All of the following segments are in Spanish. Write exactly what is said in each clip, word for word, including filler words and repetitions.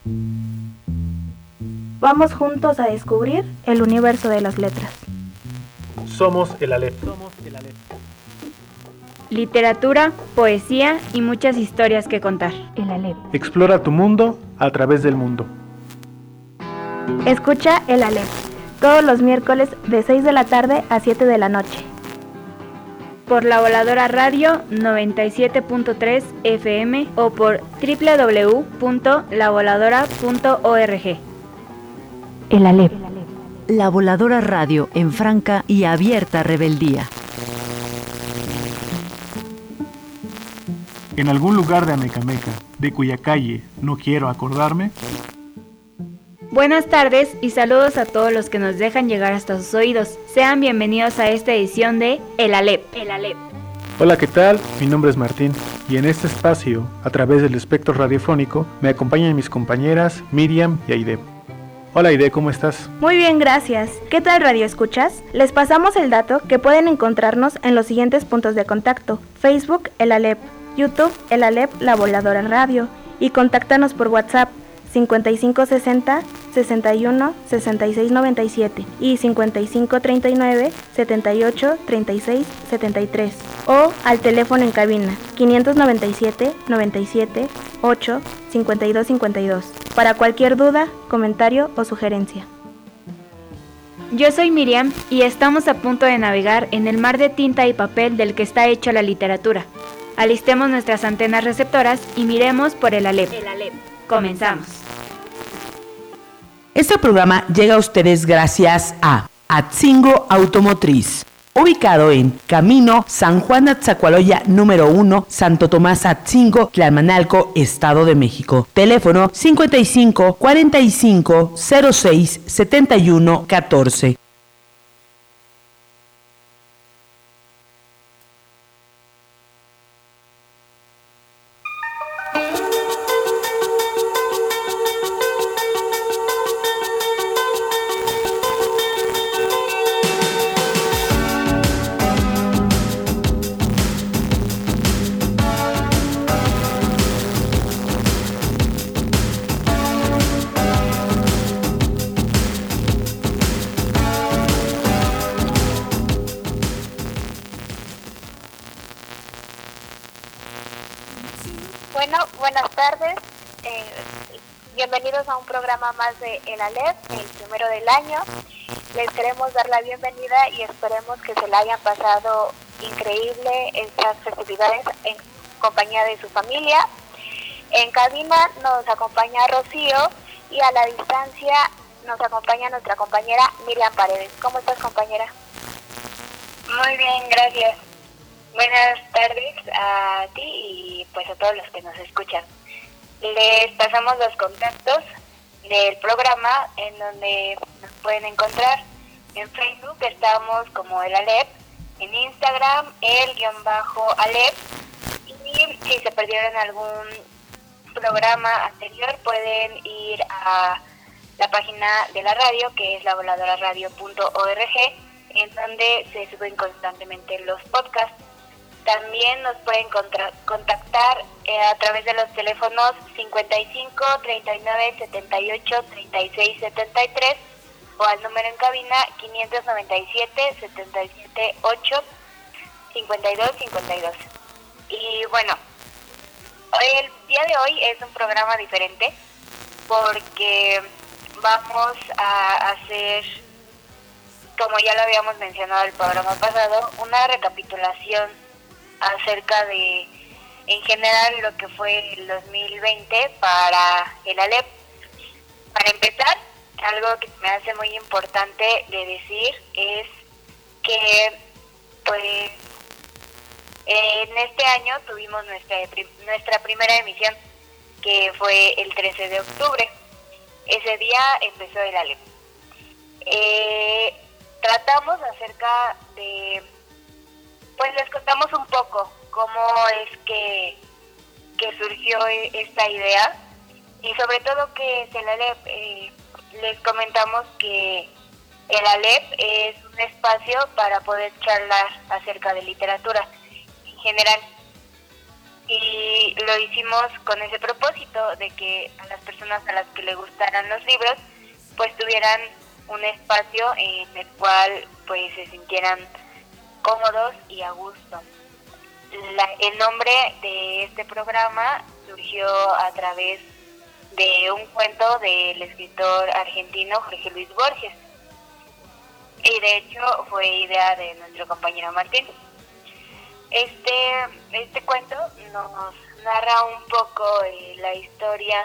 Vamos juntos a descubrir el universo de las letras. Somos el Aleph. Literatura, poesía y muchas historias que contar. El Aleph. Explora tu mundo a través del mundo. Escucha El Aleph todos los miércoles de seis de la tarde a siete de la noche. Por La Voladora Radio noventa y siete punto tres F M o por doble u doble u doble u punto la voladora punto org. El Aleph. La Voladora Radio en franca y abierta rebeldía. En algún lugar de Amecameca, de cuya calle no quiero acordarme. Buenas tardes y saludos a todos los que nos dejan llegar hasta sus oídos. Sean bienvenidos a esta edición de El Aleph. El Aleph. Hola, ¿qué tal? Mi nombre es Martín y en este espacio, a través del espectro radiofónico, me acompañan mis compañeras Miriam y Aide. Hola Aide, ¿cómo estás? Muy bien, gracias. ¿Qué tal, Radio Escuchas? Les pasamos el dato que pueden encontrarnos en los siguientes puntos de contacto: Facebook, El Aleph, YouTube, El Aleph, La Voladora Radio, y contáctanos por WhatsApp cincuenta y cinco sesenta, sesenta y uno, sesenta y seis noventa y siete y cincuenta y cinco treinta y nueve, setenta y ocho, treinta y seis, setenta y tres, o al teléfono en cabina quinientos noventa y siete, noventa y siete, ocho, cincuenta y dos cincuenta y dos para cualquier duda, comentario o sugerencia. Yo soy Miriam y estamos a punto de navegar en el mar de tinta y papel del que está hecha la literatura. Alistemos nuestras antenas receptoras y miremos por el Aleph. El Aleph. Comenzamos. Este programa llega a ustedes gracias a Atzingo Automotriz, ubicado en Camino San Juan Atzacualoya número uno, Santo Tomás Atzingo, Tlalmanalco, Estado de México. Teléfono cincuenta y cinco, cuarenta y cinco, cero seis, setenta y uno, catorce. Bueno, buenas tardes. Eh, bienvenidos a un programa más de El Aleph, el primero del año. Les queremos dar la bienvenida y esperemos que se la hayan pasado increíble estas festividades en compañía de su familia. En cabina nos acompaña Rocío y a la distancia nos acompaña nuestra compañera Miriam Paredes. ¿Cómo estás, compañera? Muy bien, gracias. Buenas tardes a ti y pues a todos los que nos escuchan. Les pasamos los contactos del programa en donde nos pueden encontrar. En Facebook estamos como El Aleph, en Instagram el guión bajo Aleph, y si se perdieron algún programa anterior pueden ir a la página de la radio, que es la voladora radio punto org, en donde se suben constantemente los podcasts. También nos pueden contra- contactar eh, a través de los teléfonos cincuenta y cinco, treinta y nueve, setenta y ocho, treinta y seis, setenta y tres o al número en cabina quinientos noventa y siete, setenta y siete, ocho, cincuenta y dos, cincuenta y dos. Y bueno, el día de hoy es un programa diferente porque vamos a hacer, como ya lo habíamos mencionado el programa pasado, una recapitulación acerca de, en general, lo que fue el dos mil veinte para el Aleph. Para empezar, algo que me hace muy importante de decir es que, pues, en este año tuvimos nuestra nuestra primera emisión, que fue el trece de octubre. Ese día empezó el Aleph. Eh, tratamos acerca de... Pues les contamos un poco cómo es que, que surgió esta idea y sobre todo que es el Aleph. Eh, les comentamos que el Aleph es un espacio para poder charlar acerca de literatura en general. y lo hicimos con ese propósito de que a las personas a las que les gustaran los libros pues tuvieran un espacio en el cual pues se sintieran cómodos y a gusto. La, el nombre de este programa surgió a través de un cuento del escritor argentino Jorge Luis Borges, y de hecho fue idea de nuestro compañero Martín. Este, este cuento nos narra un poco eh, la historia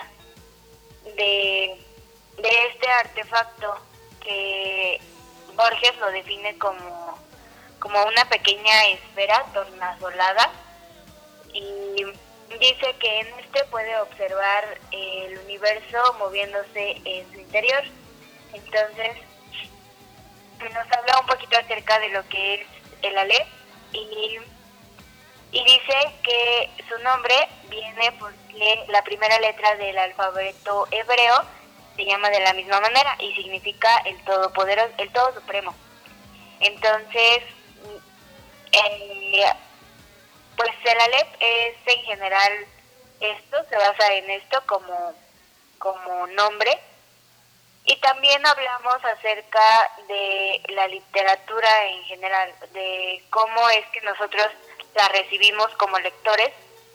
de, de este artefacto que Borges lo define como, como una pequeña esfera tornasolada, y dice que en este puede observar el universo moviéndose en su interior. Entonces nos habla un poquito acerca de lo que es el Aleph, y, y dice que su nombre viene porque la primera letra del alfabeto hebreo se llama de la misma manera y significa el todopoderoso, el todo supremo. Entonces, eh, pues el Aleph es en general esto, se basa en esto como, como nombre. Y también hablamos acerca de la literatura en general, de cómo es que nosotros la recibimos como lectores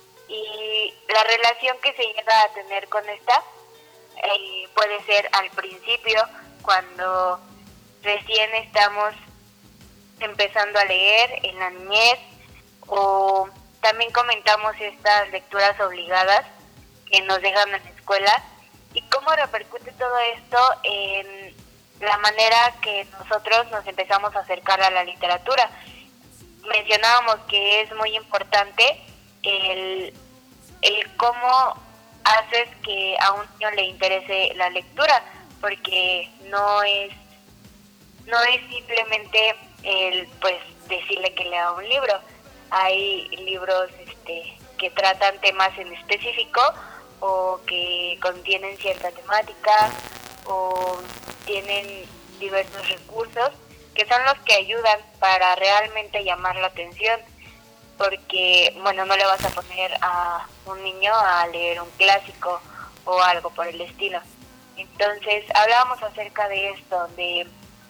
y la relación que se llega a tener con esta. Eh, puede ser al principio, cuando recién estamos empezando a leer en la niñez, o también comentamos estas lecturas obligadas que nos dejan en la escuela, y cómo repercute todo esto en la manera que nosotros nos empezamos a acercar a la literatura. Mencionábamos que es muy importante el, el cómo haces que a un niño le interese la lectura, porque no es no es simplemente el pues decirle que lea un libro. Hay libros este que tratan temas en específico o que contienen cierta temática o tienen diversos recursos que son los que ayudan para realmente llamar la atención, porque, bueno, no le vas a poner a un niño a leer un clásico o algo por el estilo. Entonces, hablábamos acerca de esto, de,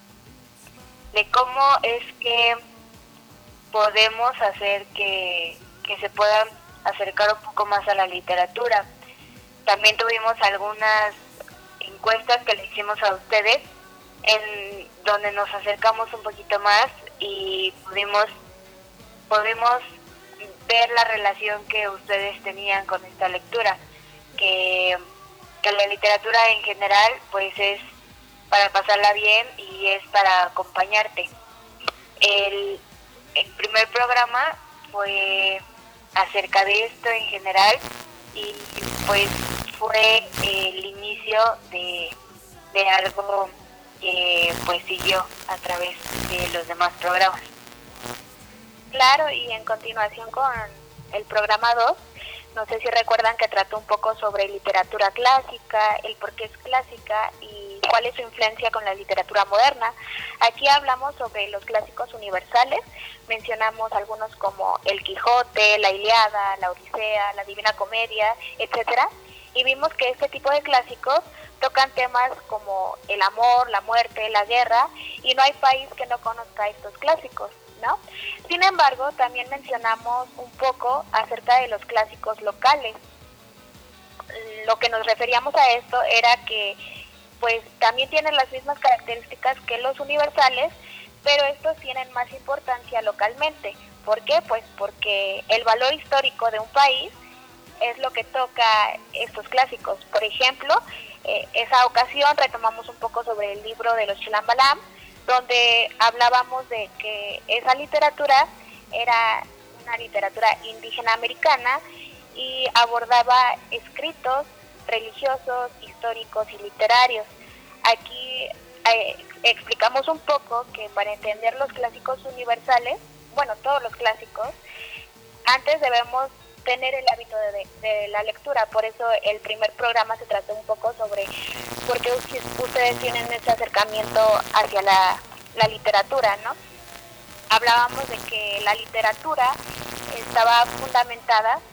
de cómo es que podemos hacer que, que se puedan acercar un poco más a la literatura. También tuvimos algunas encuestas que le hicimos a ustedes, en donde nos acercamos un poquito más y pudimos, podemos ver la relación que ustedes tenían con esta lectura, que, que la literatura en general pues es para pasarla bien y es para acompañarte. El, el primer programa fue acerca de esto en general y pues fue el inicio de, de algo que pues siguió a través de los demás programas. Claro, y en continuación con el programa dos, no sé si recuerdan que trató un poco sobre literatura clásica, el por qué es clásica y cuál es su influencia con la literatura moderna. Aquí hablamos sobre los clásicos universales, mencionamos algunos como El Quijote, La Ilíada, La Odisea, La Divina Comedia, etcétera, y vimos que este tipo de clásicos tocan temas como el amor, la muerte, la guerra, y no hay país que no conozca estos clásicos, ¿no? Sin embargo, también mencionamos un poco acerca de los clásicos locales. Lo que nos referíamos a esto era que pues también tienen las mismas características que los universales, pero estos tienen más importancia localmente. ¿Por qué? Pues porque el valor histórico de un país es lo que toca estos clásicos. Por ejemplo, eh, esa ocasión retomamos un poco sobre el libro de los Chilambalam, donde hablábamos de que esa literatura era una literatura indígena americana y abordaba escritos religiosos, históricos y literarios. Aquí eh, explicamos un poco que para entender los clásicos universales, bueno, todos los clásicos, antes debemos tener el hábito de, de, de la lectura. Por eso el primer programa se trató un poco sobre por qué ustedes tienen ese acercamiento hacia la, la literatura, ¿no? Hablábamos de que la literatura estaba fundamentada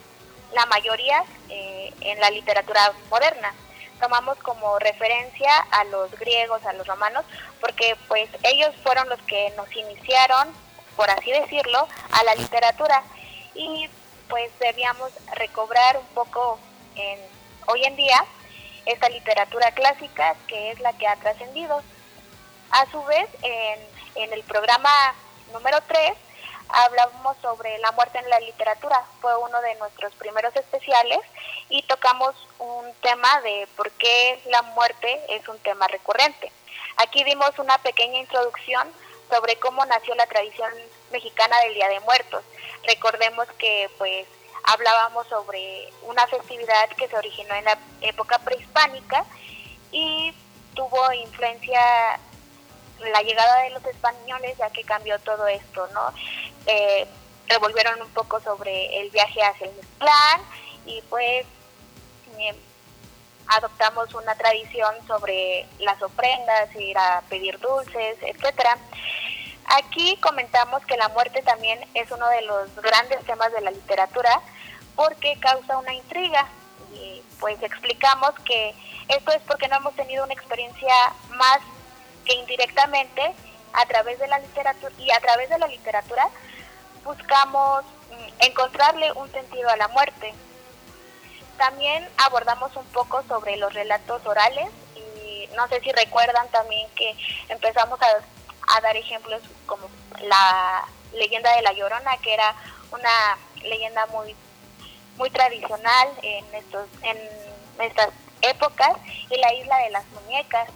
la mayoría eh, en la literatura moderna. Tomamos como referencia a los griegos, a los romanos, porque pues ellos fueron los que nos iniciaron, por así decirlo, a la literatura, y pues debíamos recobrar un poco en, hoy en día esta literatura clásica, que es la que ha trascendido. A su vez, en, en el programa número tres hablamos sobre la muerte en la literatura. Fue uno de nuestros primeros especiales y tocamos un tema de por qué la muerte es un tema recurrente. Aquí dimos una pequeña introducción sobre cómo nació la tradición mexicana del Día de Muertos. Recordemos que pues hablábamos sobre una festividad que se originó en la época prehispánica y tuvo influencia la llegada de los españoles, ya que cambió todo esto, ¿no? Eh, revolvieron un poco sobre el viaje hacia el Mictlán y pues eh, adoptamos una tradición sobre las ofrendas, ir a pedir dulces, etcétera. Aquí comentamos que la muerte también es uno de los grandes temas de la literatura porque causa una intriga y pues explicamos que esto es porque no hemos tenido una experiencia más que indirectamente a través de la literatura y a través de la literatura buscamos encontrarle un sentido a la muerte. También abordamos un poco sobre los relatos orales y no sé si recuerdan también que empezamos a, a dar ejemplos como la leyenda de La Llorona, que era una leyenda muy muy tradicional en estos en estas épocas, y la Isla de las Muñecas.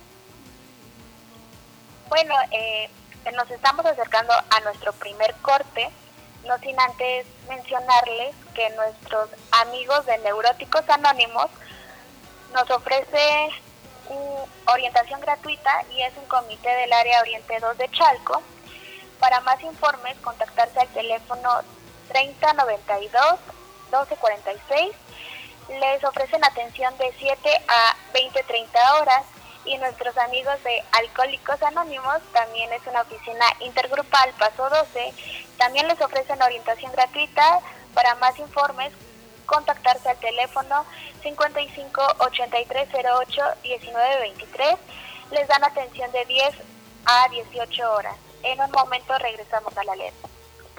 Bueno, eh, nos estamos acercando a nuestro primer corte, no sin antes mencionarles que nuestros amigos de Neuróticos Anónimos nos ofrece una orientación gratuita y es un comité del área Oriente dos de Chalco. Para más informes, contactarse al teléfono treinta noventa y dos doce cuarenta y seis. Les ofrecen atención de siete a veinte treinta horas. Y nuestros amigos de Alcohólicos Anónimos también es una oficina intergrupal Paso doce, también les ofrecen orientación gratuita. Para más informes, contactarse al teléfono cincuenta y cinco ochenta y tres cero ocho diecinueve veintitrés. Les dan atención de diez a dieciocho horas. En un momento regresamos a la L E P.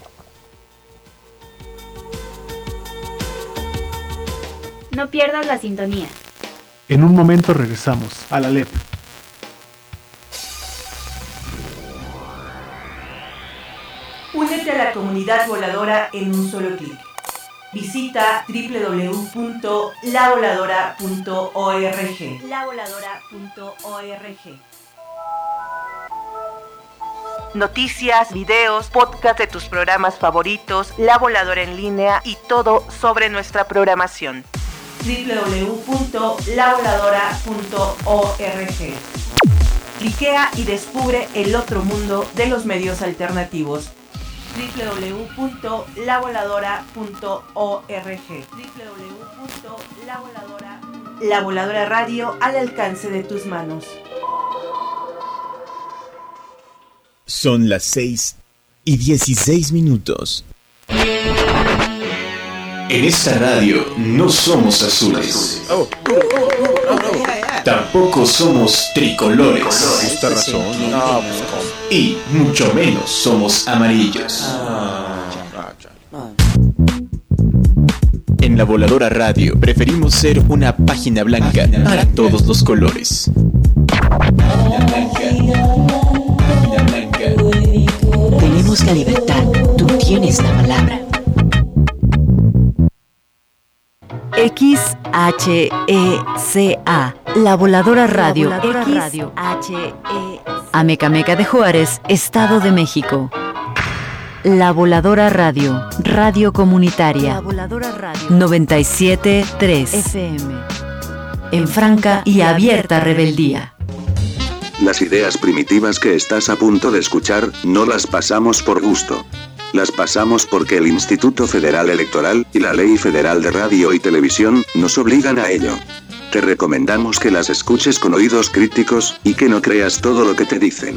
No pierdas la sintonía. En un momento regresamos a la L E P. Únete a la comunidad voladora en un solo clic. Visita doble u doble u doble u punto la voladora punto org. la voladora punto org. Noticias, videos, podcast de tus programas favoritos, La Voladora en línea y todo sobre nuestra programación. doble u doble u doble u punto la voladora punto org. Cliquea y descubre el otro mundo de los medios alternativos. doble u doble u doble u punto la voladora punto org. doble u doble u doble u punto la voladora punto org. La Voladora Radio al alcance de tus manos. Son las seis y dieciséis minutos. En esta radio no somos azules. Tampoco somos tricolores. Y mucho menos somos amarillos. En La Voladora Radio preferimos ser una página blanca para todos los colores. Página blanca. Página blanca. Tenemos la libertad, tú tienes la palabra. X H E C A, La Voladora Radio. La Voladora X Radio. H E Amecameca de Juárez, Estado de México. La Voladora Radio, radio comunitaria. La Voladora Radio. noventa y siete punto tres F M. En franca y abierta rebeldía. Las ideas primitivas que estás a punto de escuchar, no las pasamos por gusto. Las pasamos porque el Instituto Federal Electoral y la Ley Federal de Radio y Televisión nos obligan a ello. Te recomendamos que las escuches con oídos críticos y que no creas todo lo que te dicen.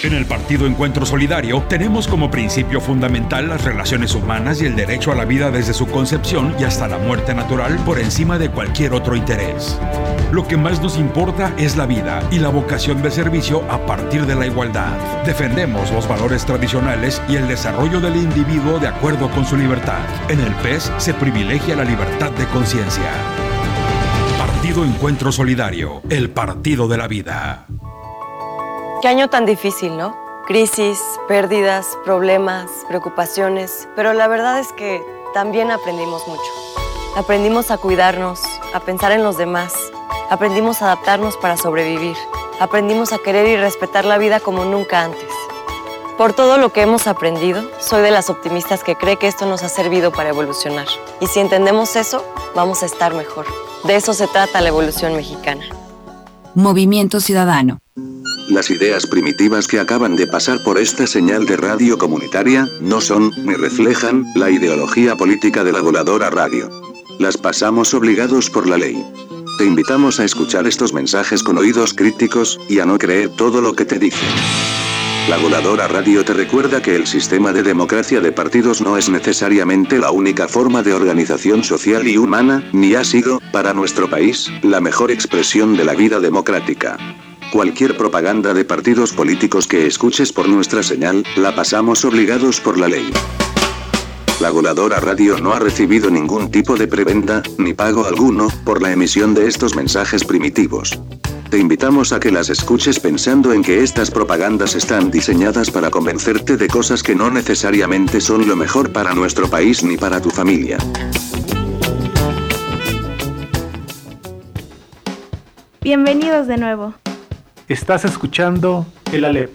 En el Partido Encuentro Solidario tenemos como principio fundamental las relaciones humanas y el derecho a la vida desde su concepción y hasta la muerte natural por encima de cualquier otro interés. Lo que más nos importa es la vida y la vocación de servicio a partir de la igualdad. Defendemos los valores tradicionales y el desarrollo del individuo de acuerdo con su libertad. En el P E S se privilegia la libertad de conciencia. Partido Encuentro Solidario, el partido de la vida. Qué año tan difícil, ¿no? Crisis, pérdidas, problemas, preocupaciones, pero la verdad es que también aprendimos mucho. Aprendimos a cuidarnos, a pensar en los demás, aprendimos a adaptarnos para sobrevivir, aprendimos a querer y respetar la vida como nunca antes. Por todo lo que hemos aprendido, soy de las optimistas que cree que esto nos ha servido para evolucionar. Y si entendemos eso, vamos a estar mejor. De eso se trata la evolución mexicana. Movimiento Ciudadano. Las ideas primitivas que acaban de pasar por esta señal de radio comunitaria no son, ni reflejan, la ideología política de la Voladora Radio. Las pasamos obligados por la ley. Te invitamos a escuchar estos mensajes con oídos críticos, y a no creer todo lo que te dicen. La Voladora Radio te recuerda que el sistema de democracia de partidos no es necesariamente la única forma de organización social y humana, ni ha sido, para nuestro país, la mejor expresión de la vida democrática. Cualquier propaganda de partidos políticos que escuches por nuestra señal, la pasamos obligados por la ley. La Voladora Radio no ha recibido ningún tipo de prebenda, ni pago alguno, por la emisión de estos mensajes primitivos. Te invitamos a que las escuches pensando en que estas propagandas están diseñadas para convencerte de cosas que no necesariamente son lo mejor para nuestro país ni para tu familia. Bienvenidos de nuevo. Estás escuchando el Alep.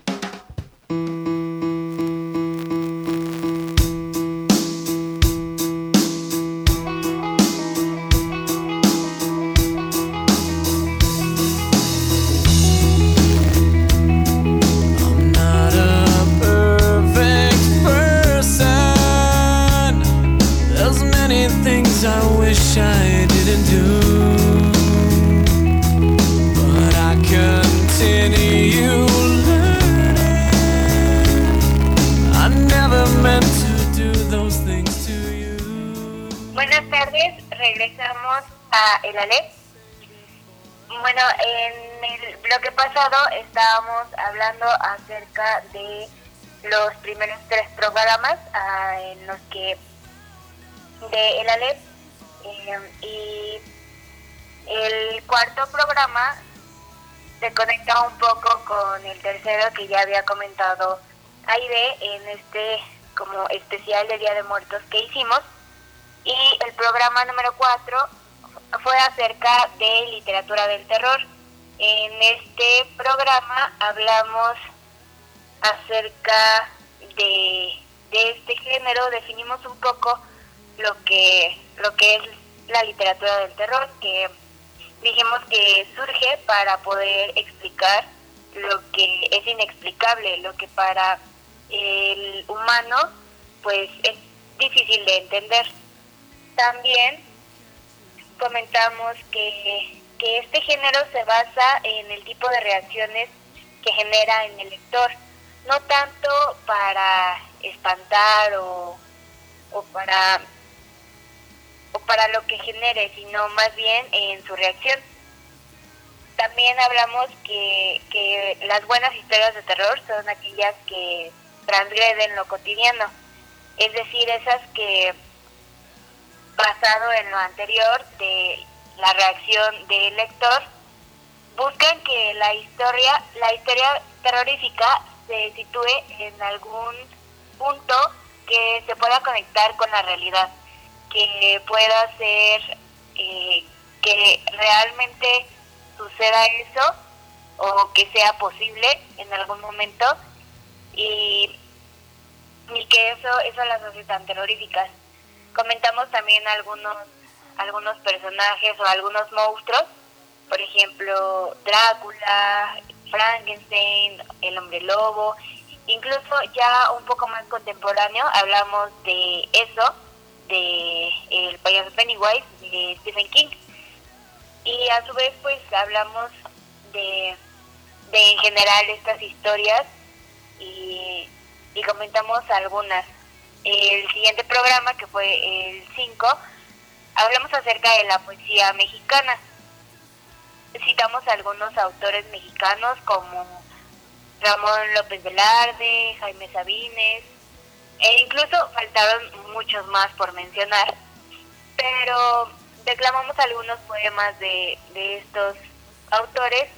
Buenas tardes, regresamos a El Alep. Bueno, en el bloque pasado estábamos hablando acerca de los primeros tres programas uh, en los que de El Alep eh, y el cuarto programa se conecta un poco con el tercero que ya había comentado Aide en este como especial de Día de Muertos que hicimos. Y el programa número cuatro fue acerca de literatura del terror. En este programa hablamos acerca de, de este género, definimos un poco lo que, lo que es la literatura del terror, que dijimos que surge para poder explicar lo que es inexplicable, lo que para el humano pues es difícil de entender. También comentamos que, que este género se basa en el tipo de reacciones que genera en el lector, no tanto para espantar o, o para o para lo que genere, sino más bien en su reacción. También hablamos que, que las buenas historias de terror son aquellas que transgreden lo cotidiano, es decir, esas que, basado en lo anterior de la reacción del lector, buscan que la historia, la historia terrorífica se sitúe en algún punto que se pueda conectar con la realidad, que pueda ser eh, que realmente suceda eso o que sea posible en algún momento y, y que eso eso las hace tan terroríficas. Comentamos también algunos algunos personajes o algunos monstruos, por ejemplo Drácula, Frankenstein, el hombre lobo, incluso ya un poco más contemporáneo hablamos de eso, de el payaso Pennywise de Stephen King, y a su vez pues hablamos de, de en general estas historias y, y comentamos algunas. El siguiente programa, que fue el cinco, hablamos acerca de la poesía mexicana. Citamos a algunos autores mexicanos como Ramón López Velarde, Jaime Sabines, e incluso faltaron muchos más por mencionar, pero declamamos algunos poemas de, de estos autores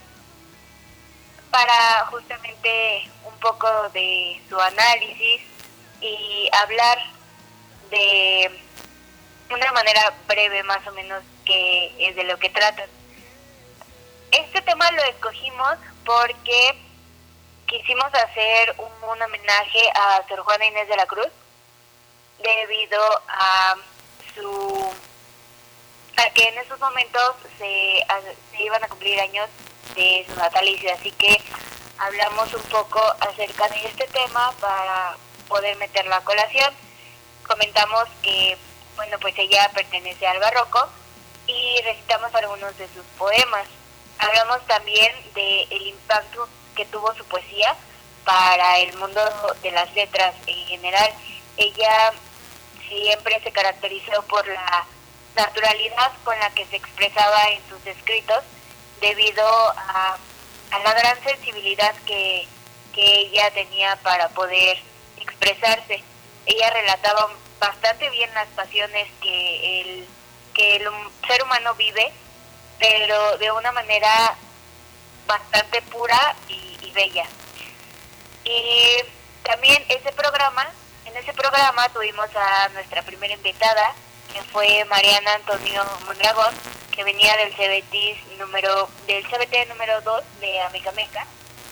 para justamente un poco de su análisis y hablar de una manera breve más o menos que es de lo que tratan. Este tema lo escogimos porque quisimos hacer un, un homenaje a Sor Juana Inés de la Cruz debido a su a que en esos momentos se, a, se iban a cumplir años de su natalicio, así que hablamos un poco acerca de este tema para poder meterlo a colación. Comentamos que, bueno, pues ella pertenece al barroco y recitamos algunos de sus poemas. Hablamos también del impacto que tuvo su poesía para el mundo de las letras en general. Ella siempre se caracterizó por la naturalidad con la que se expresaba en sus escritos, debido a, a la gran sensibilidad que, que ella tenía para poder expresarse. Ella relataba bastante bien las pasiones que el, que el ser humano vive, pero de una manera bastante pura y, y bella. Y también ese programa, en ese programa tuvimos a nuestra primera invitada, que fue Mariana Antonio Mondragón, que venía del C B T número del C B T número dos de Amecameca,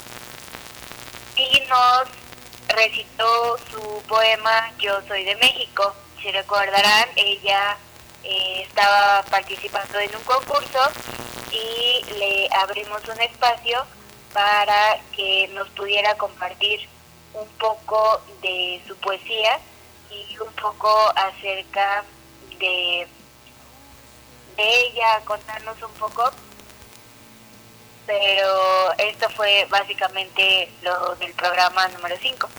y nos recitó su poema Yo soy de México. Si recordarán, ella eh, estaba participando en un concurso y le abrimos un espacio para que nos pudiera compartir un poco de su poesía y un poco acerca de, de ella, contarnos un poco, pero esto fue básicamente lo del programa número cinco.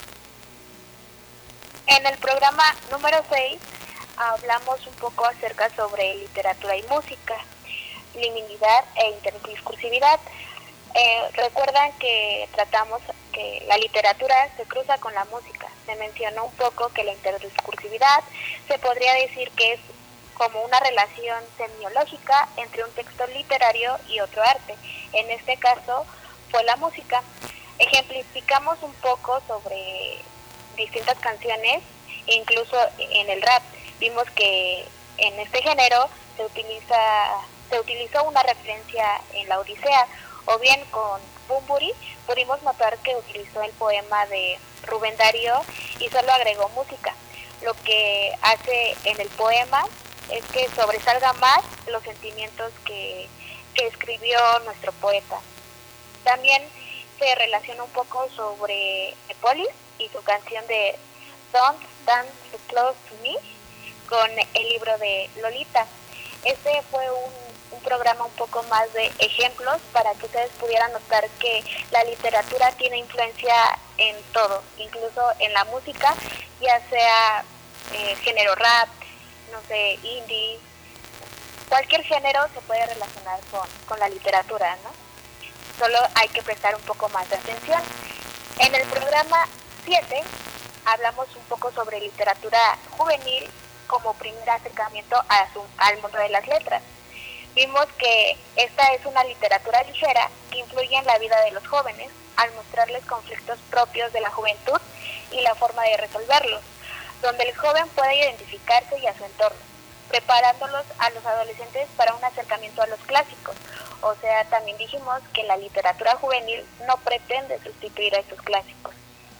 En el programa número seis hablamos un poco acerca sobre literatura y música, liminalidad e interdiscursividad. Eh, recuerdan que tratamos que la literatura se cruza con la música. Se mencionó un poco que la interdiscursividad se podría decir que es como una relación semiológica entre un texto literario y otro arte. En este caso fue la música. Ejemplificamos un poco sobre distintas canciones, incluso en el rap. Vimos que en este género se utiliza se utilizó una referencia en la Odisea, o bien con Bunbury pudimos notar que utilizó el poema de Rubén Darío y solo agregó música. Lo que hace en el poema es que sobresalga más los sentimientos que, que escribió nuestro poeta. También se relaciona un poco sobre The Police y su canción de Don't Stand So Close to Me con el libro de Lolita. Este fue un un programa un poco más de ejemplos para que ustedes pudieran notar que la literatura tiene influencia en todo, incluso en la música, ya sea eh, género rap, no sé, indie, cualquier género se puede relacionar con, con la literatura, ¿no? Solo hay que prestar un poco más de atención. En el programa siete hablamos un poco sobre literatura juvenil como primer acercamiento a su, al mundo de las letras. Vimos que esta es una literatura ligera que influye en la vida de los jóvenes al mostrarles conflictos propios de la juventud y la forma de resolverlos, donde el joven puede identificarse y a su entorno, preparándolos a los adolescentes para un acercamiento a los clásicos. O sea, también dijimos que la literatura juvenil no pretende sustituir a estos clásicos.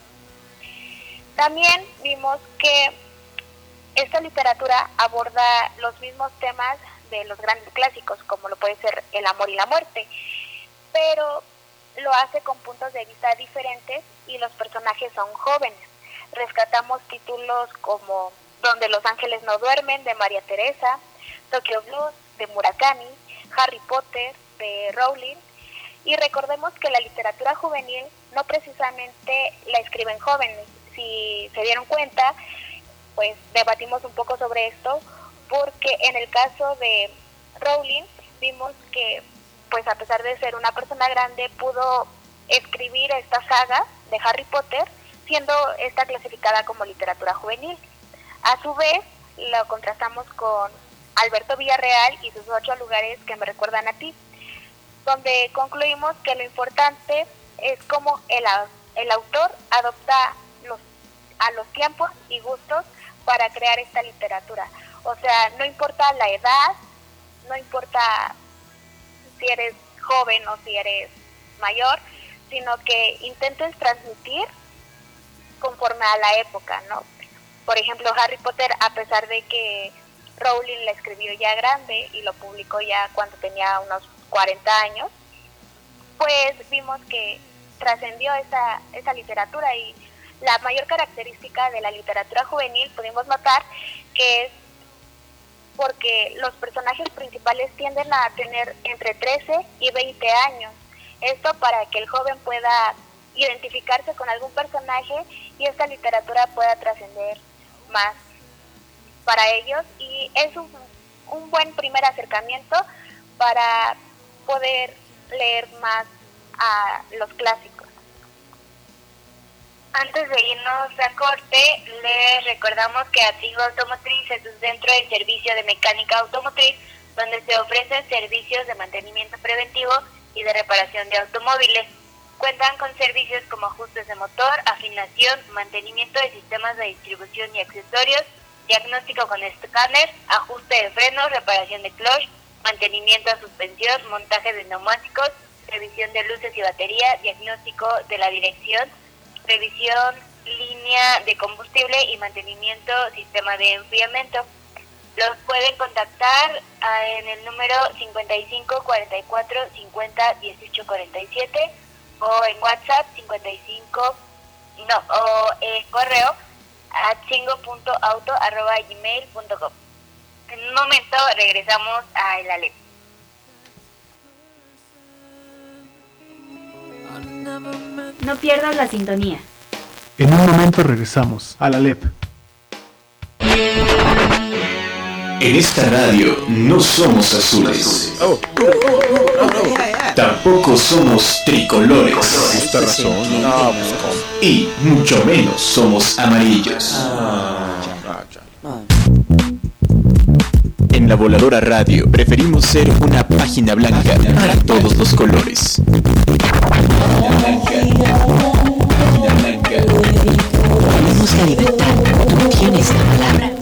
También vimos que esta literatura aborda los mismos temas de los grandes clásicos, como lo puede ser el amor y la muerte, pero lo hace con puntos de vista diferentes y los personajes son jóvenes. Rescatamos títulos como Donde los ángeles no duermen, de María Teresa, Tokyo Blues, de Murakami, Harry Potter, de Rowling, y recordemos que la literatura juvenil no precisamente la escriben jóvenes. Si se dieron cuenta, pues debatimos un poco sobre esto, porque en el caso de Rowling vimos que, pues a pesar de ser una persona grande, pudo escribir esta saga de Harry Potter, siendo esta clasificada como literatura juvenil. A su vez, lo contrastamos con Alberto Villarreal y sus ocho lugares que me recuerdan a ti, donde concluimos que lo importante es cómo el, el autor adopta los, a los tiempos y gustos para crear esta literatura. O sea, no importa la edad, no importa si eres joven o si eres mayor, sino que intentes transmitir conforme a la época, ¿no? Por ejemplo, Harry Potter, a pesar de que Rowling la escribió ya grande y lo publicó ya cuando tenía unos cuarenta años, pues vimos que trascendió esa, esa literatura, y la mayor característica de la literatura juvenil pudimos notar que es porque los personajes principales tienden a tener entre trece y veinte años. Esto para que el joven pueda identificarse con algún personaje y esta literatura pueda trascender más para ellos, y es un, un buen primer acercamiento para poder leer más a los clásicos. Antes de irnos a corte, les recordamos que Atzingo Automotriz es un centro de servicio de mecánica automotriz donde se ofrecen servicios de mantenimiento preventivo y de reparación de automóviles. Cuentan con servicios como ajustes de motor, afinación, mantenimiento de sistemas de distribución y accesorios, diagnóstico con escáner, ajuste de frenos, reparación de clutch, mantenimiento de suspensión, montaje de neumáticos, revisión de luces y batería, diagnóstico de la dirección, revisión línea de combustible y mantenimiento sistema de enfriamiento. Los pueden contactar en el número cincuenta y cinco cuarenta y cuatro cincuenta dieciocho cuarenta y siete o en WhatsApp cincuenta y cinco, no, o en correo atzingo punto auto arroba gmail punto com. En un momento regresamos a El Alep. No pierdas la sintonía. En un momento regresamos a la Alep. En esta radio no somos azules. Tampoco somos tricolores. Y mucho menos somos amarillos. En la Voladora Radio preferimos ser una página blanca para todos los colores. Tenemos la libertad, tú tienes la palabra.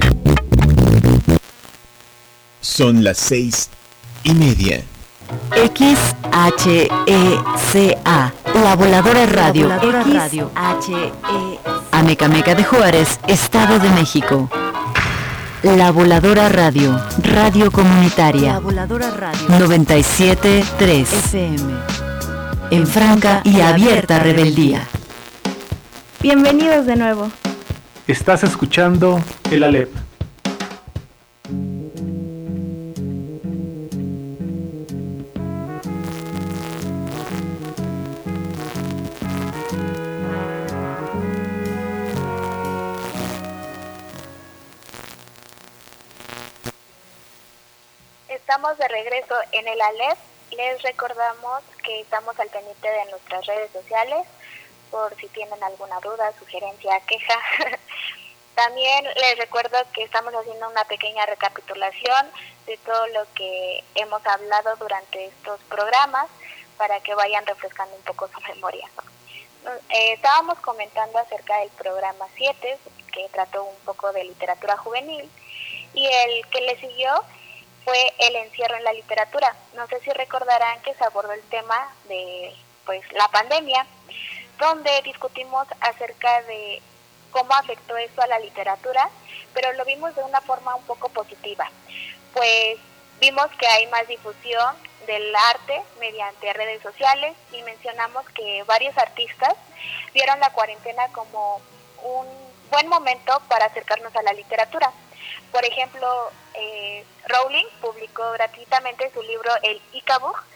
Son las seis y media. X H E C A, La Voladora Radio. La Voladora Radio. H E Amecameca de Juárez, Estado de México. La Voladora Radio, radio comunitaria. La Voladora Radio. noventa y siete punto tres F M. En franca y abierta rebeldía. Bienvenidos de nuevo. Estás escuchando El Alep. Estamos de regreso en El Alep. Les recordamos que estamos al pendiente de nuestras redes sociales por si tienen alguna duda, sugerencia, queja. También les recuerdo que estamos haciendo una pequeña recapitulación de todo lo que hemos hablado durante estos programas para que vayan refrescando un poco su memoria. Eh, estábamos comentando acerca del programa siete, que trató un poco de literatura juvenil, y el que le siguió fue el encierro en la literatura. No sé si recordarán que se abordó el tema de pues la pandemia, donde discutimos acerca de cómo afectó eso a la literatura, pero lo vimos de una forma un poco positiva, pues vimos que hay más difusión del arte mediante redes sociales y mencionamos que varios artistas vieron la cuarentena como un buen momento para acercarnos a la literatura. Por ejemplo, eh, Rowling publicó gratuitamente su libro El Icabook,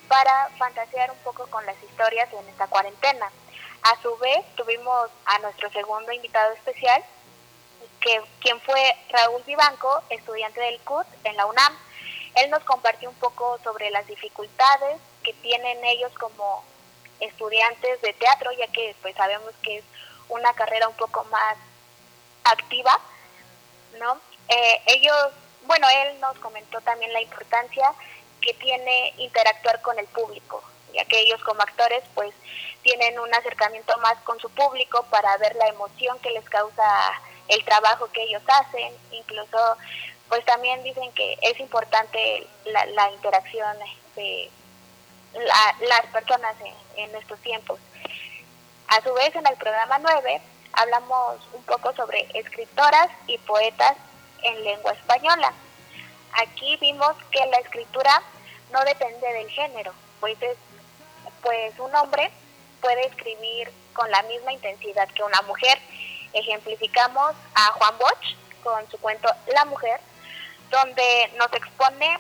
para fantasear un poco con las historias en esta cuarentena. A su vez, tuvimos a nuestro segundo invitado especial, que quien fue Raúl Vivanco, estudiante del C U T en la UNAM. Él nos compartió un poco sobre las dificultades que tienen ellos como estudiantes de teatro, ya que pues sabemos que es una carrera un poco más activa, ¿no? Eh, ellos, bueno, él nos comentó también la importancia que tiene interactuar con el público, ya que ellos como actores pues tienen un acercamiento más con su público para ver la emoción que les causa el trabajo que ellos hacen. Incluso pues también dicen que es importante la, la interacción de la, las personas en, en estos tiempos. A su vez, en el programa nueve hablamos un poco sobre escritoras y poetas en lengua española. Aquí vimos que la escritura no depende del género, pues es, pues un hombre puede escribir con la misma intensidad que una mujer. Ejemplificamos a Juan Bosch con su cuento La Mujer, donde nos expone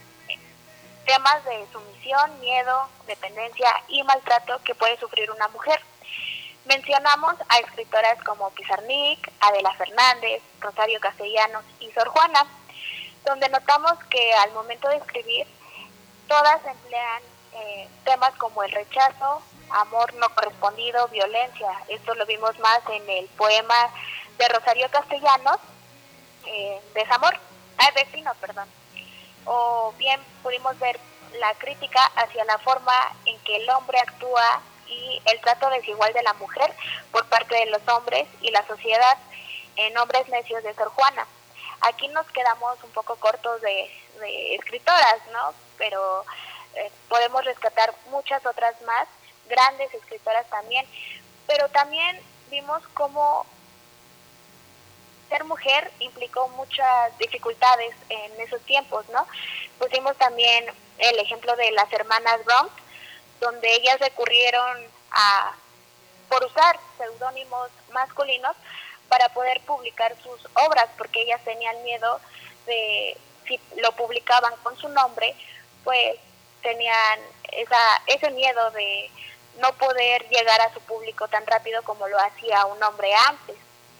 temas de sumisión, miedo, dependencia y maltrato que puede sufrir una mujer. Mencionamos a escritoras como Pizarnik, Adela Fernández, Rosario Castellanos y Sor Juana, donde notamos que al momento de escribir todas emplean eh, temas como el rechazo, amor no correspondido, violencia. Esto lo vimos más en el poema de Rosario Castellanos, eh, Desamor, ah, Destino, perdón. O bien pudimos ver la crítica hacia la forma en que el hombre actúa y el trato desigual de la mujer por parte de los hombres y la sociedad en Hombres Necios de Sor Juana. Aquí nos quedamos un poco cortos de, de escritoras, ¿no? Pero eh, podemos rescatar muchas otras más, grandes escritoras también, pero también vimos cómo ser mujer implicó muchas dificultades en esos tiempos, ¿no? Pusimos también el ejemplo de las hermanas Bronte, donde ellas recurrieron a, por usar seudónimos masculinos para poder publicar sus obras, porque ellas tenían miedo de, si lo publicaban con su nombre, pues tenían esa, ese miedo de no poder llegar a su público tan rápido como lo hacía un hombre antes.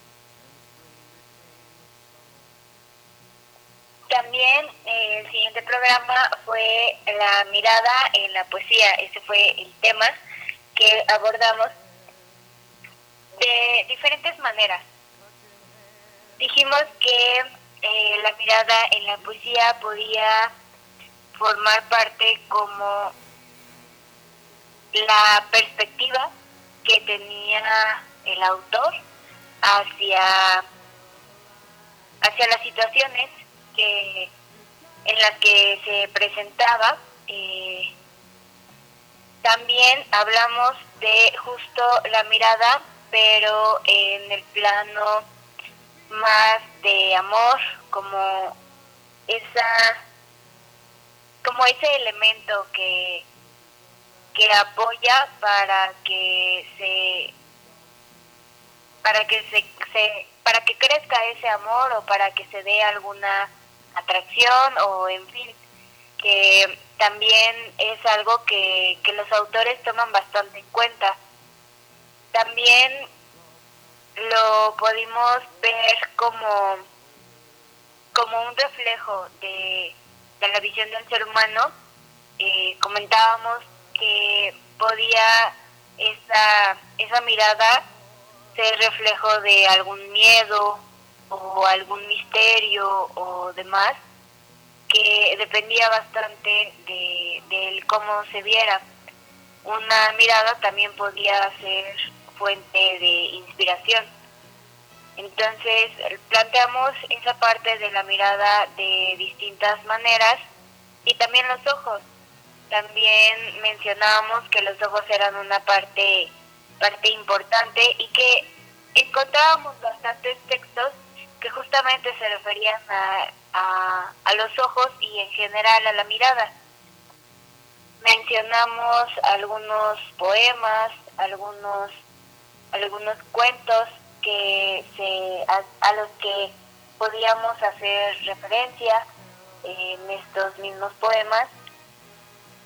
También eh, el siguiente programa fue la mirada en la poesía. Ese fue el tema que abordamos de diferentes maneras. Dijimos que eh, la mirada en la poesía podía formar parte como la perspectiva que tenía el autor hacia, hacia las situaciones que en las que se presentaba. Eh, también hablamos de justo la mirada, pero en el plano más de amor, como esa, como ese elemento que que apoya para que se para que se, se para que crezca ese amor, o para que se dé alguna atracción, o en fin, que también es algo que, que los autores toman bastante en cuenta. También lo pudimos ver como, como un reflejo de, de la visión del ser humano. Eh, comentábamos que podía esa, esa mirada ser reflejo de algún miedo o algún misterio o demás, que dependía bastante de, de cómo se viera. Una mirada también podía ser fuente de inspiración. Entonces planteamos esa parte de la mirada de distintas maneras, y también los ojos. También mencionábamos que los ojos eran una parte, parte importante, y que encontrábamos bastantes textos que justamente se referían a, a, a los ojos y en general a la mirada. Mencionamos algunos poemas, algunos, algunos cuentos que se, a, a los que podíamos hacer referencia en estos mismos poemas.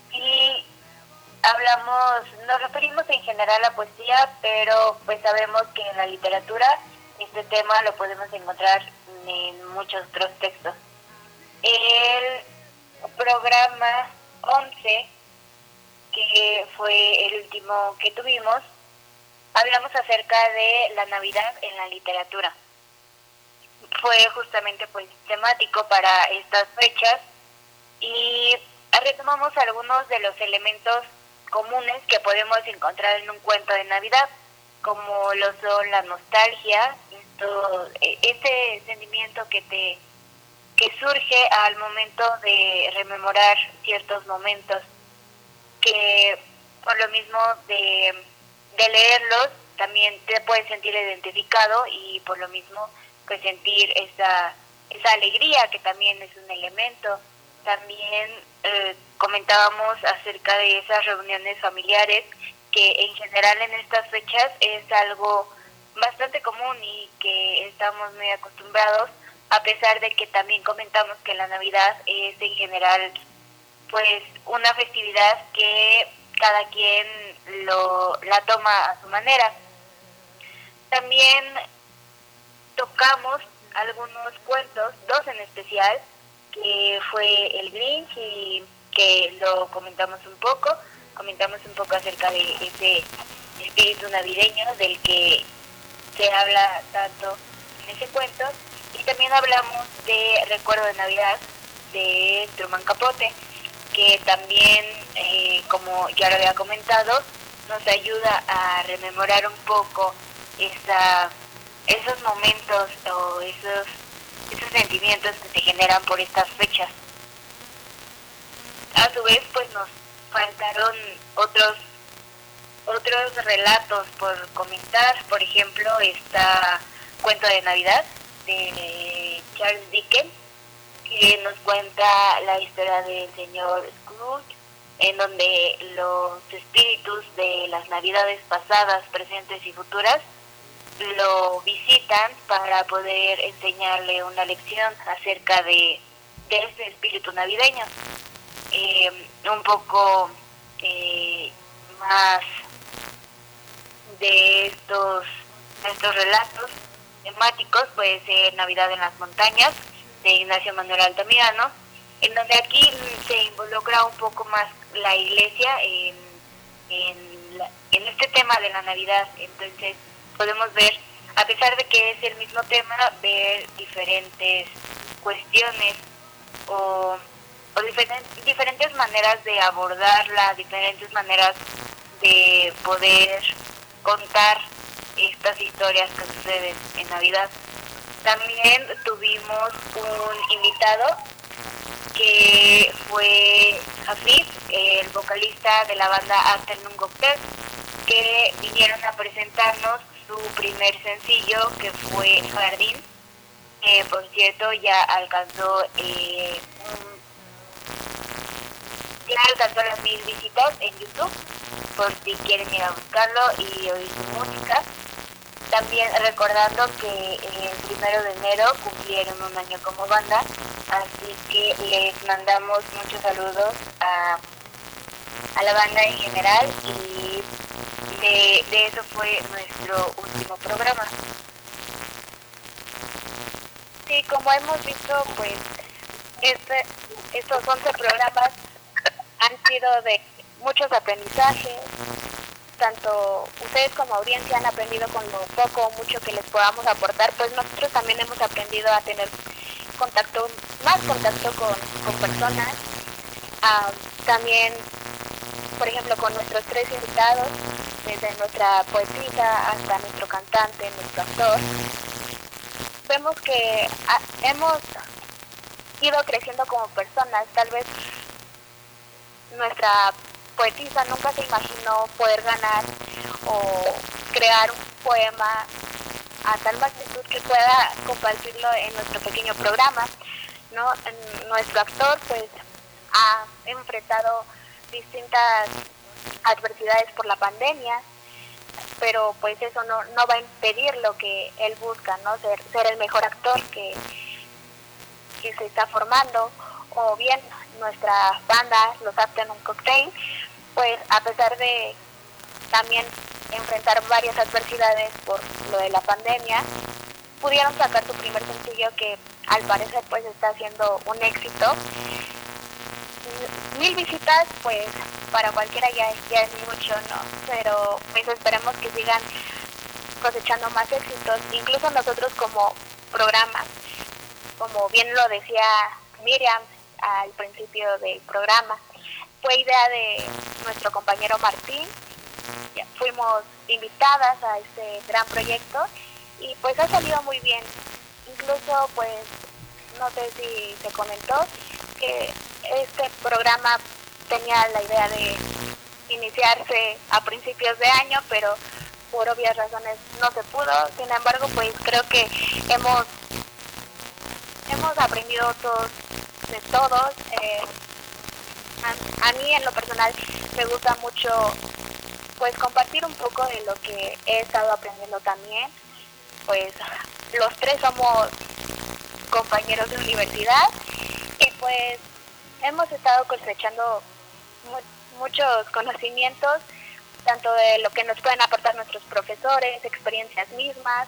y hablamos, nos referimos en general a la poesía, pero pues sabemos que en la literatura este tema lo podemos encontrar en muchos otros textos. El programa once, que fue el último que tuvimos, hablamos acerca de la Navidad en la literatura. Fue justamente pues temático para estas fechas y retomamos algunos de los elementos comunes que podemos encontrar en un cuento de Navidad, como lo son la nostalgia, esto, este sentimiento que te que surge al momento de rememorar ciertos momentos, que por lo mismo de, de leerlos también te puedes sentir identificado y por lo mismo pues sentir esa esa alegría, que también es un elemento. También eh, comentábamos acerca de esas reuniones familiares, que en general en estas fechas es algo bastante común y que estamos muy acostumbrados, a pesar de que también comentamos que la Navidad es en general pues una festividad que cada quien lo la toma a su manera. También tocamos algunos cuentos, dos en especial, que fue el Grinch, y que lo comentamos un poco, comentamos un poco acerca de ese espíritu navideño del que se habla tanto en ese cuento, y también hablamos de Recuerdo de Navidad de Truman Capote, que también, eh, como ya lo había comentado, nos ayuda a rememorar un poco esa, esos momentos o esos, esos sentimientos que se generan por estas fechas. A su vez, pues nos faltaron otros otros relatos por comentar. Por ejemplo, está Cuento de Navidad de Charles Dickens, que nos cuenta la historia del señor Scrooge, en donde los espíritus de las navidades pasadas, presentes y futuras lo visitan para poder enseñarle una lección acerca de, de ese espíritu navideño. Eh, un poco eh, más de estos, de estos relatos temáticos puede ser Navidad en las Montañas de Ignacio Manuel Altamirano, en donde aquí se involucra un poco más la iglesia en, en, la, en este tema de la Navidad. Entonces podemos ver, a pesar de que es el mismo tema, ver diferentes cuestiones o, o diferentes, diferentes maneras de abordarla, diferentes maneras de poder contar estas historias que suceden en Navidad. También tuvimos un invitado que fue Hafiz, el vocalista de la banda Afternoon Cocktail, que vinieron a presentarnos su primer sencillo, que fue Jardín, que por cierto ya alcanzó eh, un, ya alcanzó las mil visitas en YouTube, por si quieren ir a buscarlo y oír su música. También recordando que el primero de enero cumplieron un año como banda, así que les mandamos muchos saludos a, a la banda en general, y de, de eso fue nuestro último programa. Sí, como hemos visto, pues este, estos once programas han sido de muchos aprendizajes. Tanto ustedes como audiencia han aprendido con lo poco o mucho que les podamos aportar, pues nosotros también hemos aprendido a tener contacto, más contacto con, con personas. Uh, también, por ejemplo, con nuestros tres invitados, desde nuestra poetisa hasta nuestro cantante, nuestro actor, vemos que ha, hemos ido creciendo como personas. Tal vez nuestra poetisa nunca se imaginó poder ganar o crear un poema a tal magnitud que pueda compartirlo en nuestro pequeño programa, ¿no? Nuestro actor pues ha enfrentado distintas adversidades por la pandemia, pero pues eso no, no va a impedir lo que él busca, ¿no? Ser, ser el mejor actor que, que se está formando, o bien nuestra banda, los Afternoon Cocktail, pues a pesar de también enfrentar varias adversidades por lo de la pandemia, pudieron sacar su primer sencillo que al parecer pues está siendo un éxito. Mil visitas pues para cualquiera ya, ya es mucho, ¿no? Pero pues esperemos que sigan cosechando más éxitos, incluso nosotros como programa, como bien lo decía Miriam al principio del programa, fue idea de nuestro compañero Martín. Ya fuimos invitadas a este gran proyecto y pues ha salido muy bien. Incluso pues no sé si se comentó que este programa tenía la idea de iniciarse a principios de año, pero por obvias razones no se pudo. Sin embargo, pues creo que hemos hemos aprendido todos de todos. Eh, a, a mí en lo personal me gusta mucho pues compartir un poco de lo que he estado aprendiendo también. Pues los tres somos compañeros de universidad y pues hemos estado cosechando mu- muchos conocimientos, tanto de lo que nos pueden aportar nuestros profesores, experiencias mismas.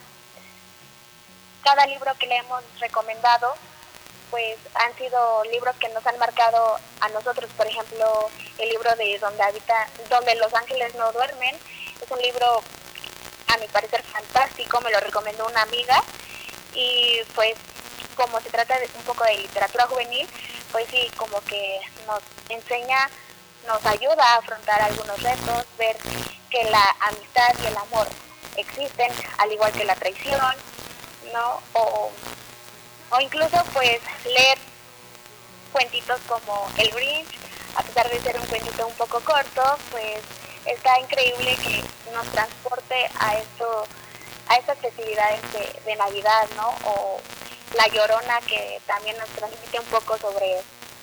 Cada libro que le hemos recomendado, pues han sido libros que nos han marcado a nosotros. Por ejemplo, el libro de Donde habita, donde los ángeles no duermen, es un libro a mi parecer fantástico, me lo recomendó una amiga y pues como se trata de un poco de literatura juvenil, pues sí, como que nos enseña, nos ayuda a afrontar algunos retos, ver que la amistad y el amor existen, al igual que la traición, ¿no? O, o incluso pues leer cuentitos como El Grinch, a pesar de ser un cuentito un poco corto, pues está increíble que nos transporte a esto, a estas festividades de, de Navidad, ¿no? O La Llorona, que también nos transmite un poco sobre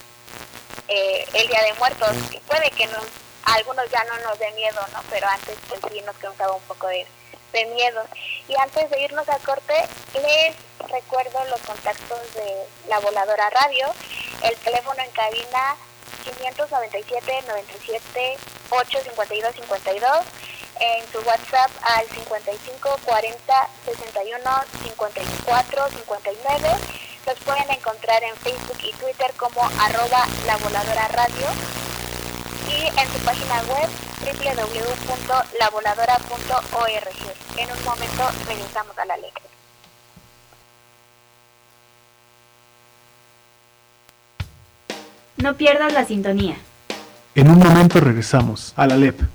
eh, el Día de Muertos, que puede que nos, a algunos ya no nos dé miedo, ¿no? Pero antes pues sí nos causaba un poco de, de miedo. Y antes de irnos a corte, les recuerdo los contactos de La Voladora Radio, el teléfono en cabina quinientos noventa y siete, noventa y siete, ocho, cincuenta y dos, cincuenta y dos, en su WhatsApp al cincuenta y cinco, cuarenta, sesenta y uno, cincuenta y cuatro, cincuenta y nueve. Los pueden encontrar en Facebook y Twitter como arroba La Voladora Radio y en su página web doble u doble u doble u punto la voladora punto org. En un momento regresamos a la letra. No pierdas la sintonía. En un momento regresamos a la L E P.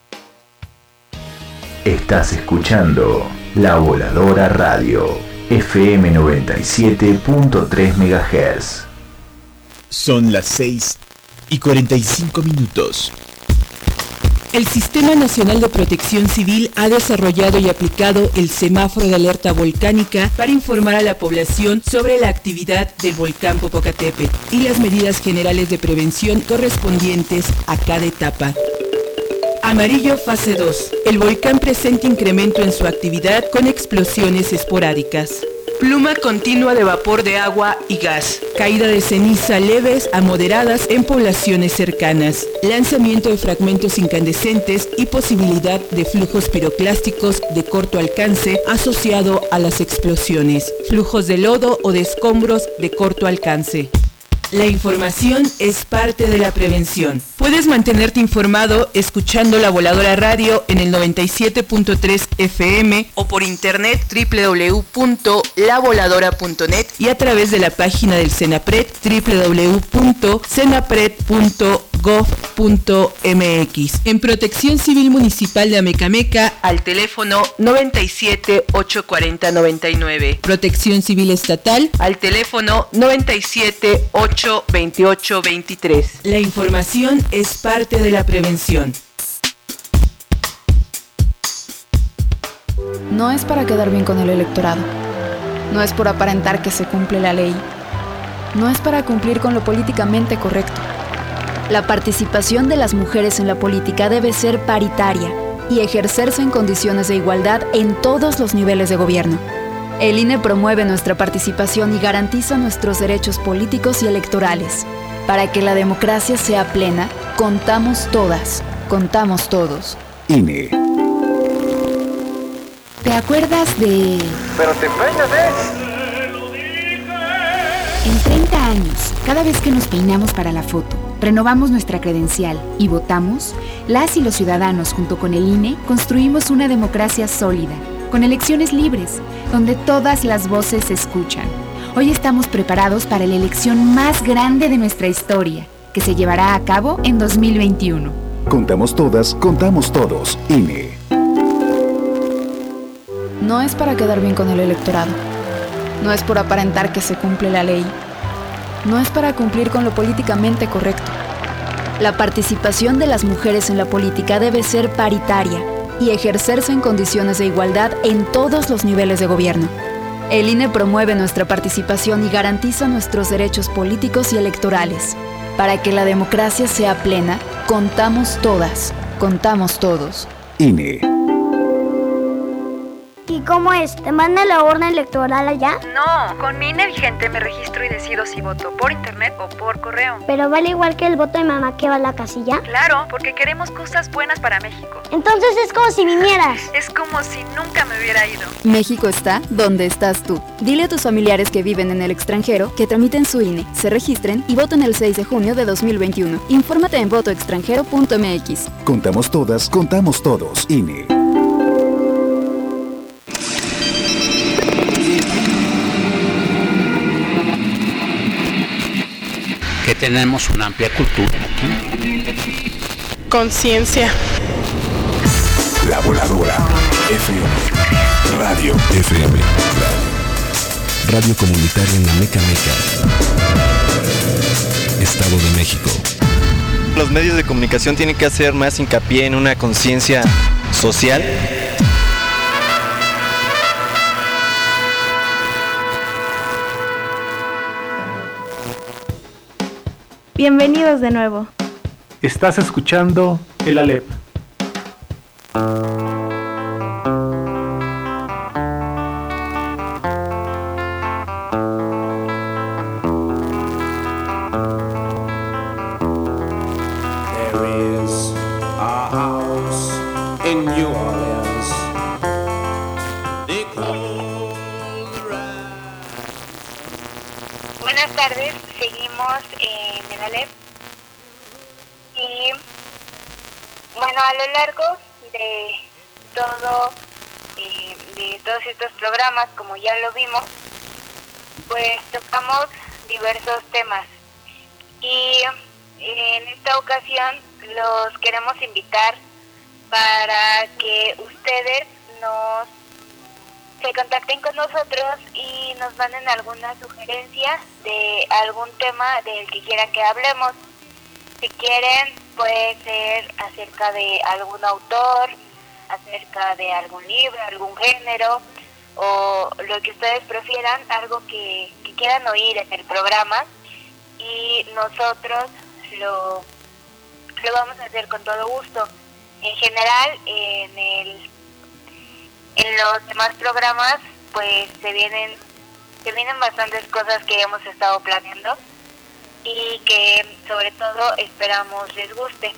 Estás escuchando La Voladora Radio, F M noventa y siete punto tres megahertz. Son las seis y cuarenta y cinco minutos. El Sistema Nacional de Protección Civil ha desarrollado y aplicado el semáforo de alerta volcánica para informar a la población sobre la actividad del volcán Popocatépetl y las medidas generales de prevención correspondientes a cada etapa. Amarillo fase dos. El volcán presenta incremento en su actividad con explosiones esporádicas. Pluma continua de vapor de agua y gas. Caída de ceniza leves a moderadas en poblaciones cercanas. Lanzamiento de fragmentos incandescentes y posibilidad de flujos piroclásticos de corto alcance asociado a las explosiones. Flujos de lodo o de escombros de corto alcance. La información es parte de la prevención. Puedes mantenerte informado escuchando La Voladora Radio en el noventa y siete punto tres F M o por internet doble u doble u doble u punto la voladora punto net y a través de la página del CENAPRED doble u doble u doble u punto cenapred punto gov punto m x. En Protección Civil Municipal de Amecameca al teléfono noventa y siete, ochocientos cuarenta, noventa y nueve. Protección Civil Estatal al teléfono noventa y siete, ochocientos veintiocho, veintitrés. La información es parte de la prevención. No es para quedar bien con el electorado. No es por aparentar que se cumple la ley. No es para cumplir con lo políticamente correcto. La participación de las mujeres en la política debe ser paritaria y ejercerse en condiciones de igualdad en todos los niveles de gobierno. El I N E promueve nuestra participación y garantiza nuestros derechos políticos y electorales. Para que la democracia sea plena, contamos todas, contamos todos. I N E. ¿Te acuerdas de...? Pero te peinas, ¿eh? En treinta años, cada vez que nos peinamos para la foto, renovamos nuestra credencial y votamos, las y los ciudadanos junto con el I N E construimos una democracia sólida, con elecciones libres, donde todas las voces se escuchan. Hoy estamos preparados para la elección más grande de nuestra historia, que se llevará a cabo en dos mil veintiuno. Contamos todas, contamos todos. I N E. No es para quedar bien con el electorado. No es por aparentar que se cumple la ley. No es para cumplir con lo políticamente correcto. La participación de las mujeres en la política debe ser paritaria y ejercerse en condiciones de igualdad en todos los niveles de gobierno. El I N E promueve nuestra participación y garantiza nuestros derechos políticos y electorales. Para que la democracia sea plena, contamos todas, contamos todos. I N E. ¿Y cómo es? ¿Te manda la urna electoral allá? No, con mi I N E vigente me registro y decido si voto por internet o por correo. ¿Pero vale igual que el voto de mamá que va a la casilla? Claro, porque queremos cosas buenas para México. Entonces es como si vinieras. Es como si nunca me hubiera ido. México está donde estás tú. Dile a tus familiares que viven en el extranjero que tramiten su I N E, se registren y voten el seis de junio de dos mil veintiuno. Infórmate en voto extranjero punto m x. Contamos todas, contamos todos. I N E. Que tenemos una amplia cultura aquí. Conciencia. La Voladora F M. Radio F M. Radio comunitaria en la Meca Meca, Estado de México. Los medios de comunicación tienen que hacer más hincapié en una conciencia social. Bienvenidos de nuevo. Estás escuchando el Alep. Buenas tardes, seguimos en el Alep y bueno, a lo largo de todo eh, de todos estos programas, como ya lo vimos, pues tocamos diversos temas y en esta ocasión los queremos invitar para que ustedes nos se contacten con nosotros y nos manden alguna sugerencia de algún tema del que quieran que hablemos. Si quieren, puede ser acerca de algún autor, acerca de algún libro, algún género, o lo que ustedes prefieran, algo que, que quieran oír en el programa, y nosotros lo, lo vamos a hacer con todo gusto. En general, en el En los demás programas, pues se vienen se vienen bastantes cosas que hemos estado planeando y que sobre todo esperamos les guste.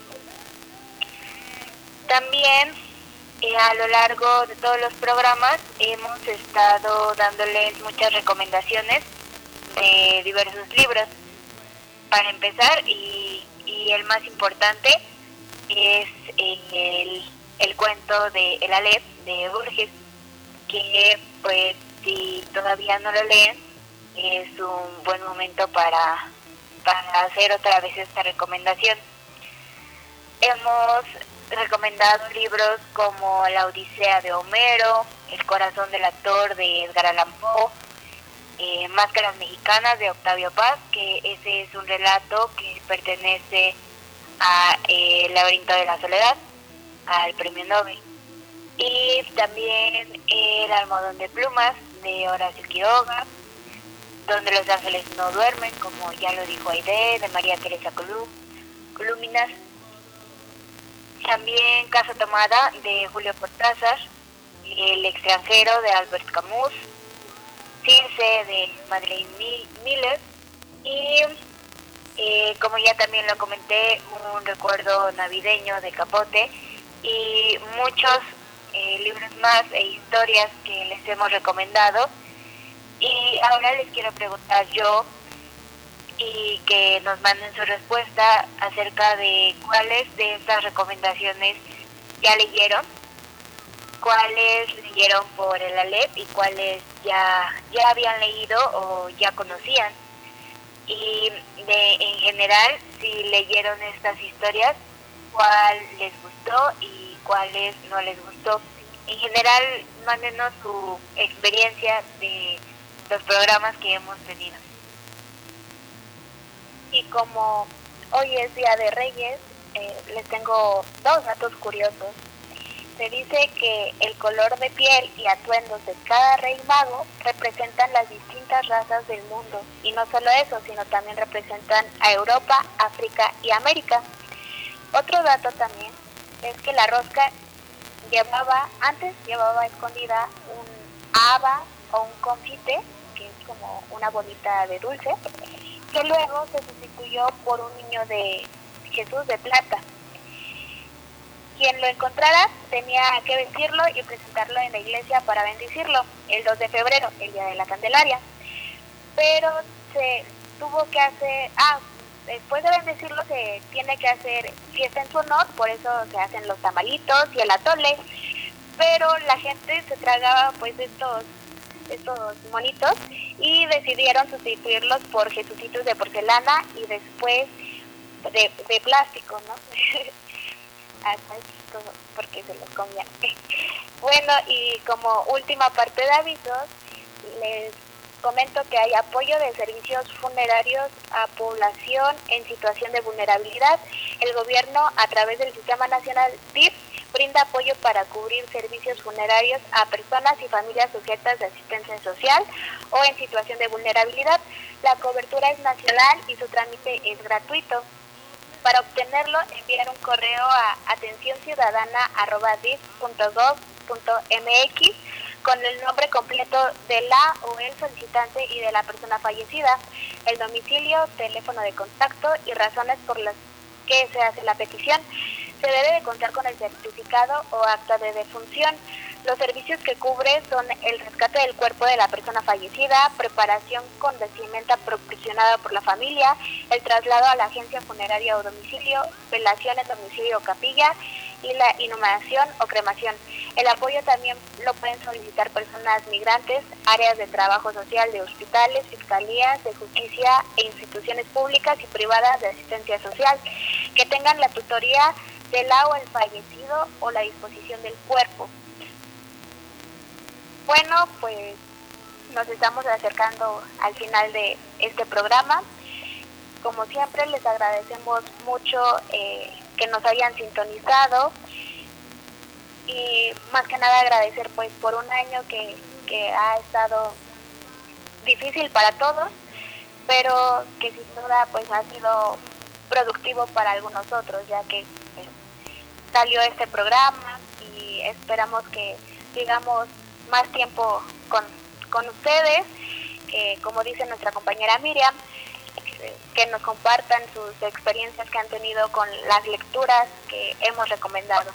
También eh, a lo largo de todos los programas hemos estado dándoles muchas recomendaciones de diversos libros. Para empezar, y, y el más importante, es eh, el, el cuento de El Alep, de Borges, que pues si todavía no lo leen, es un buen momento para, para hacer otra vez esta recomendación. Hemos recomendado libros como La Odisea de Homero, El corazón del actor de Edgar Allan Poe, eh, Máscaras mexicanas de Octavio Paz, que ese es un relato que pertenece a eh, El laberinto de la soledad, al premio Nobel. Y también El almohadón de plumas de Horacio Quiroga, Donde los ángeles no duermen, como ya lo dijo Aide, de María Teresa Colú, Colúminas. También Casa Tomada de Julio Cortázar, El extranjero de Albert Camus, Circe de Madeleine Miller y Eh, como ya también lo comenté, un recuerdo navideño de Capote y muchos eh, libros más e historias que les hemos recomendado. Y ahora les quiero preguntar yo y que nos manden su respuesta acerca de cuáles de estas recomendaciones ya leyeron, cuáles leyeron por el ALEP y cuáles ya, ya habían leído o ya conocían. Y de, en general, si leyeron estas historias, cuál les gustó y cuáles no les gustó. En general, mándenos su experiencia de los programas que hemos tenido. Y como hoy es Día de Reyes, eh, les tengo dos datos curiosos. Se dice que el color de piel y atuendos de cada rey mago representan las distintas razas del mundo. Y no solo eso, sino también representan a Europa, África y América. Otro dato también es que la rosca llevaba, antes llevaba escondida un haba o un confite, que es como una bolita de dulce, que luego se sustituyó por un niño de Jesús de plata. Quien lo encontrara tenía que vestirlo y presentarlo en la iglesia para bendecirlo el dos de febrero, el día de la Candelaria. Pero se tuvo que hacer, ah, después de bendecirlo se tiene que hacer fiesta en su honor, por eso se hacen los tamalitos y el atole. Pero la gente se tragaba pues estos, estos monitos y decidieron sustituirlos por jesucitos de porcelana y después de, de plástico, ¿no? Porque se los comían. Bueno, y como última parte de avisos, les comento que hay apoyo de servicios funerarios a población en situación de vulnerabilidad. El gobierno, a través del Sistema Nacional D I F, brinda apoyo para cubrir servicios funerarios a personas y familias sujetas de asistencia social o en situación de vulnerabilidad. La cobertura es nacional y su trámite es gratuito. Para obtenerlo, enviar un correo a atención ciudadana arroba d i f punto gov punto m x con el nombre completo de la o el solicitante y de la persona fallecida, el domicilio, teléfono de contacto y razones por las que se hace la petición. Se debe de contar con el certificado o acta de defunción. Los servicios que cubre son el rescate del cuerpo de la persona fallecida, preparación con vestimenta proporcionada por la familia, el traslado a la agencia funeraria o domicilio, velación en domicilio o capilla y la inhumación o cremación. El apoyo también lo pueden solicitar personas migrantes, áreas de trabajo social de hospitales, fiscalías de justicia e instituciones públicas y privadas de asistencia social que tengan la tutoría del la o el fallecido o la disposición del cuerpo. Bueno, pues nos estamos acercando al final de este programa. Como siempre, les agradecemos mucho eh, que nos hayan sintonizado y más que nada agradecer pues por un año que, que ha estado difícil para todos, pero que sin duda pues ha sido productivo para algunos otros, ya que pues, salió este programa y esperamos que sigamos más tiempo con, con ustedes, que como dice nuestra compañera Miriam, que nos compartan sus experiencias que han tenido con las lecturas que hemos recomendado.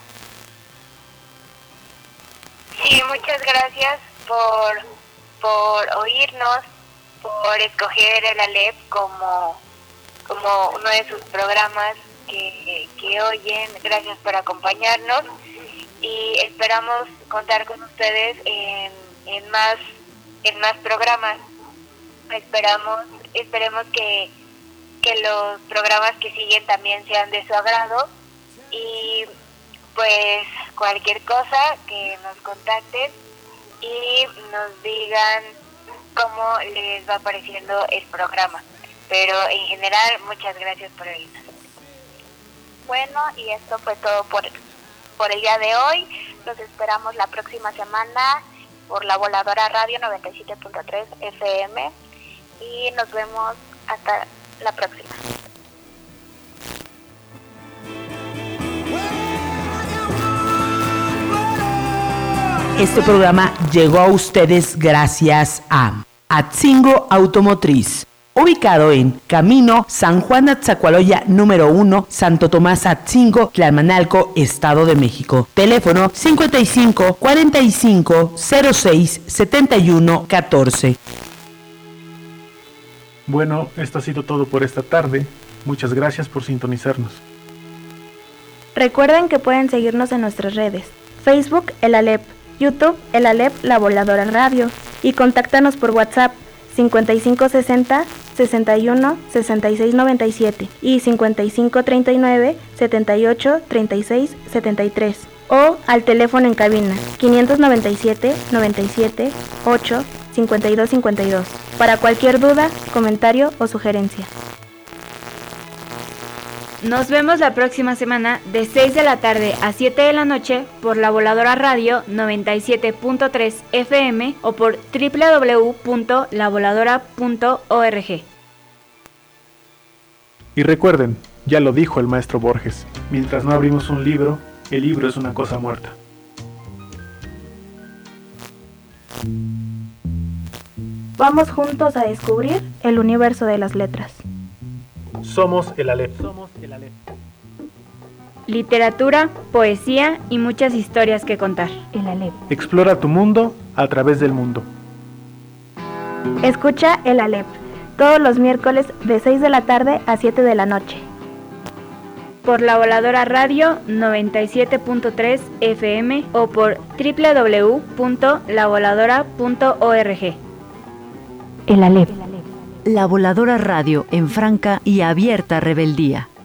Sí, muchas gracias por, por oírnos, por escoger el ALEP como, como uno de sus programas que, que oyen. Gracias por acompañarnos y esperamos contar con ustedes en, en más en más programas. Esperamos esperemos que, que los programas que siguen también sean de su agrado y pues cualquier cosa que nos contacten y nos digan cómo les va pareciendo el programa. Pero en general, muchas gracias por oírnos. Bueno, y esto fue todo por, por el día de hoy. Los esperamos la próxima semana por la Voladora Radio noventa y siete punto tres F M y nos vemos hasta la próxima. Este programa llegó a ustedes gracias a Atzingo Automotriz, ubicado en Camino San Juan Atzacualoya número uno, Santo Tomás Atzingo, Tlalmanalco, Estado de México. Teléfono cincuenta y cinco, cuarenta y cinco, cero seis, setenta y uno, catorce. Bueno, esto ha sido todo por esta tarde. Muchas gracias por sintonizarnos. Recuerden que pueden seguirnos en nuestras redes: Facebook, el Alep, YouTube, el Alep, La Voladora Radio, y contáctanos por WhatsApp cincuenta y cinco sesenta, sesenta y uno, sesenta y seis noventa y siete y cincuenta y cinco treinta y nueve, setenta y ocho, treinta y seis, setenta y tres, o al teléfono en cabina quinientos noventa y siete, noventa y siete, ocho, cincuenta y dos cincuenta y dos para cualquier duda, comentario o sugerencia. Nos vemos la próxima semana de seis de la tarde a siete de la noche por La Voladora Radio noventa y siete punto tres F M o por doble u doble u doble u punto la voladora punto org. Y recuerden, ya lo dijo el maestro Borges, mientras no abrimos un libro, el libro es una cosa muerta. Vamos juntos a descubrir el universo de las letras. Somos el Alep. Somos el Alep. Literatura, poesía y muchas historias que contar. El Alep. Explora tu mundo a través del mundo. Escucha el Alep todos los miércoles de seis de la tarde a siete de la noche. Por La Voladora Radio noventa y siete punto tres F M o por doble u doble u doble u punto la voladora punto org. El Alep. La Voladora Radio en franca y abierta rebeldía.